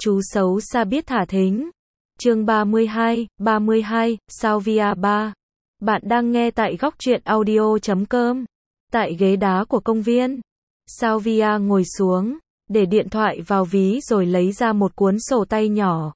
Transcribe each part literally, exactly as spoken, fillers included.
Chú xấu xa biết thả thính. Chương ba mươi hai, ba mươi hai, Salvia ba. Bạn đang nghe tại góc truyện audio chấm com. Tại ghế đá của công viên, Salvia ngồi xuống, để điện thoại vào ví rồi lấy ra một cuốn sổ tay nhỏ.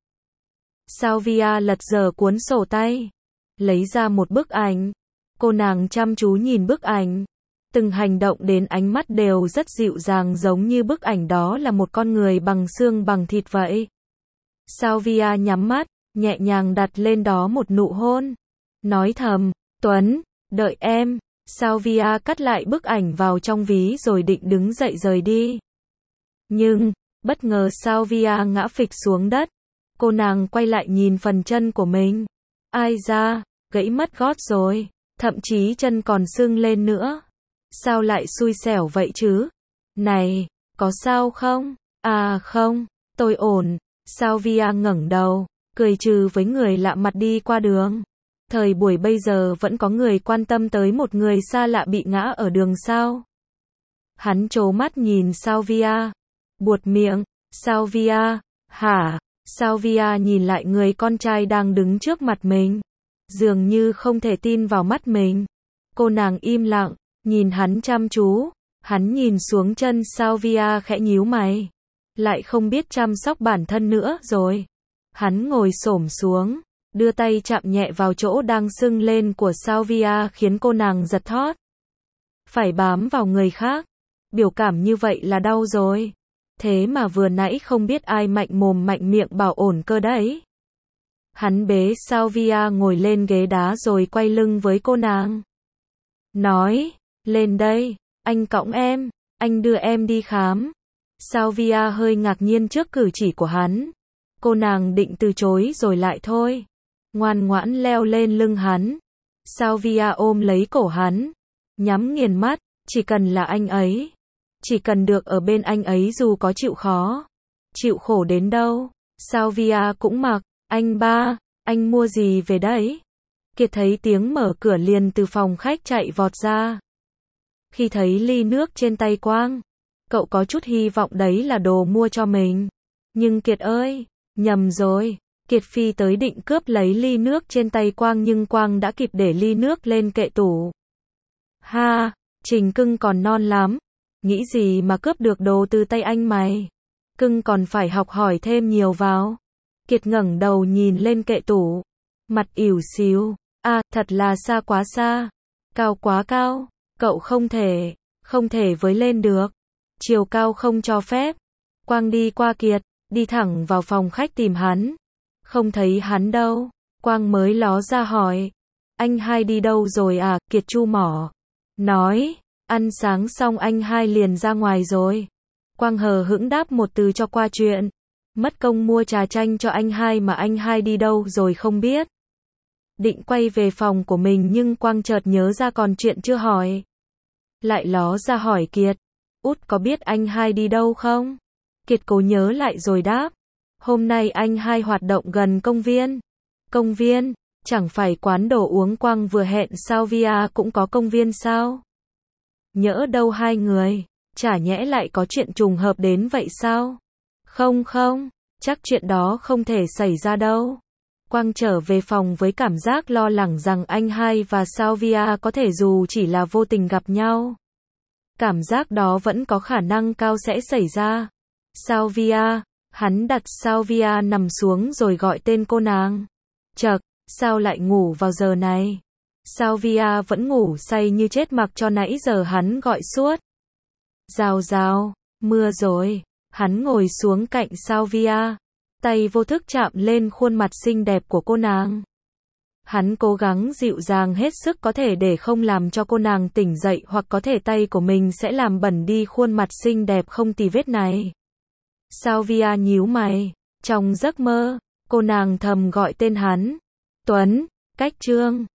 Salvia lật dở cuốn sổ tay, lấy ra một bức ảnh. Cô nàng chăm chú nhìn bức ảnh. Từng hành động đến ánh mắt đều rất dịu dàng, giống như bức ảnh đó là một con người bằng xương bằng thịt vậy. Salvia nhắm mắt, nhẹ nhàng đặt lên đó một nụ hôn. Nói thầm, Tuấn, đợi em. Salvia cất lại bức ảnh vào trong ví rồi định đứng dậy rời đi. Nhưng, bất ngờ Salvia ngã phịch xuống đất. Cô nàng quay lại nhìn phần chân của mình. Ai da, gãy mất gót rồi. Thậm chí chân còn sưng lên nữa. Sao lại xui xẻo vậy chứ? Này, có sao không? À không, tôi ổn. Salvia ngẩng đầu, cười trừ với người lạ mặt đi qua đường. Thời buổi bây giờ vẫn có người quan tâm tới một người xa lạ bị ngã ở đường sao? Hắn trố mắt nhìn Salvia, buột miệng, Salvia, hả? Salvia nhìn lại người con trai đang đứng trước mặt mình. Dường như không thể tin vào mắt mình. Cô nàng im lặng, nhìn hắn chăm chú. Hắn nhìn xuống chân Salvia khẽ nhíu mày. Lại không biết chăm sóc bản thân nữa rồi. Hắn ngồi xổm xuống, đưa tay chạm nhẹ vào chỗ đang sưng lên của Salvia khiến cô nàng giật thót. Phải bám vào người khác, biểu cảm như vậy là đau rồi. Thế mà vừa nãy không biết ai mạnh mồm mạnh miệng bảo ổn cơ đấy. Hắn bế Salvia ngồi lên ghế đá rồi quay lưng với cô nàng. Nói, lên đây, anh cõng em, anh đưa em đi khám. Salvia hơi ngạc nhiên trước cử chỉ của hắn. Cô nàng định từ chối rồi lại thôi. Ngoan ngoãn leo lên lưng hắn. Salvia ôm lấy cổ hắn. Nhắm nghiền mắt, chỉ cần là anh ấy. Chỉ cần được ở bên anh ấy dù có chịu khó. Chịu khổ đến đâu. Salvia cũng mặc. Anh ba, anh mua gì về đấy? Kiệt thấy tiếng mở cửa liền từ phòng khách chạy vọt ra. Khi thấy ly nước trên tay Quang, cậu có chút hy vọng đấy là đồ mua cho mình. Nhưng Kiệt ơi, nhầm rồi. Kiệt phi tới định cướp lấy ly nước trên tay Quang nhưng Quang đã kịp để ly nước lên kệ tủ. Ha, Trình cưng còn non lắm. Nghĩ gì mà cướp được đồ từ tay anh mày? Cưng còn phải học hỏi thêm nhiều vào. Kiệt ngẩng đầu nhìn lên kệ tủ. Mặt ỉu xìu. À, thật là xa quá xa. Cao quá cao. Cậu không thể, không thể với lên được. Chiều cao không cho phép. Quang đi qua Kiệt, đi thẳng vào phòng khách tìm hắn. Không thấy hắn đâu. Quang mới ló ra hỏi. Anh hai đi đâu rồi à? Kiệt chu mỏ. Nói, ăn sáng xong anh hai liền ra ngoài rồi. Quang hờ hững đáp một từ cho qua chuyện. Mất công mua trà chanh cho anh hai mà anh hai đi đâu rồi không biết. Định quay về phòng của mình nhưng Quang chợt nhớ ra còn chuyện chưa hỏi. Lại ló ra hỏi Kiệt. Út có biết anh hai đi đâu không? Kiệt cố nhớ lại rồi đáp. Hôm nay anh hai hoạt động gần công viên. Công viên? Chẳng phải quán đồ uống Quang vừa hẹn Salvia cũng có công viên sao? Nhỡ đâu hai người, chả nhẽ lại có chuyện trùng hợp đến vậy sao? Không không, chắc chuyện đó không thể xảy ra đâu. Quang trở về phòng với cảm giác lo lắng rằng anh hai và Salvia có thể dù chỉ là vô tình gặp nhau. Cảm giác đó vẫn có khả năng cao sẽ xảy ra. Salvia, hắn đặt Salvia nằm xuống rồi gọi tên cô nàng. Chậc, sao lại ngủ vào giờ này? Salvia vẫn ngủ say như chết mặc cho nãy giờ hắn gọi suốt. Rào rào, mưa rồi. Hắn ngồi xuống cạnh Salvia. Tay vô thức chạm lên khuôn mặt xinh đẹp của cô nàng. Hắn cố gắng dịu dàng hết sức có thể để không làm cho cô nàng tỉnh dậy hoặc có thể tay của mình sẽ làm bẩn đi khuôn mặt xinh đẹp không tì vết này. Salvia nhíu mày. Trong giấc mơ, cô nàng thầm gọi tên hắn. Tuấn, Cách Trương.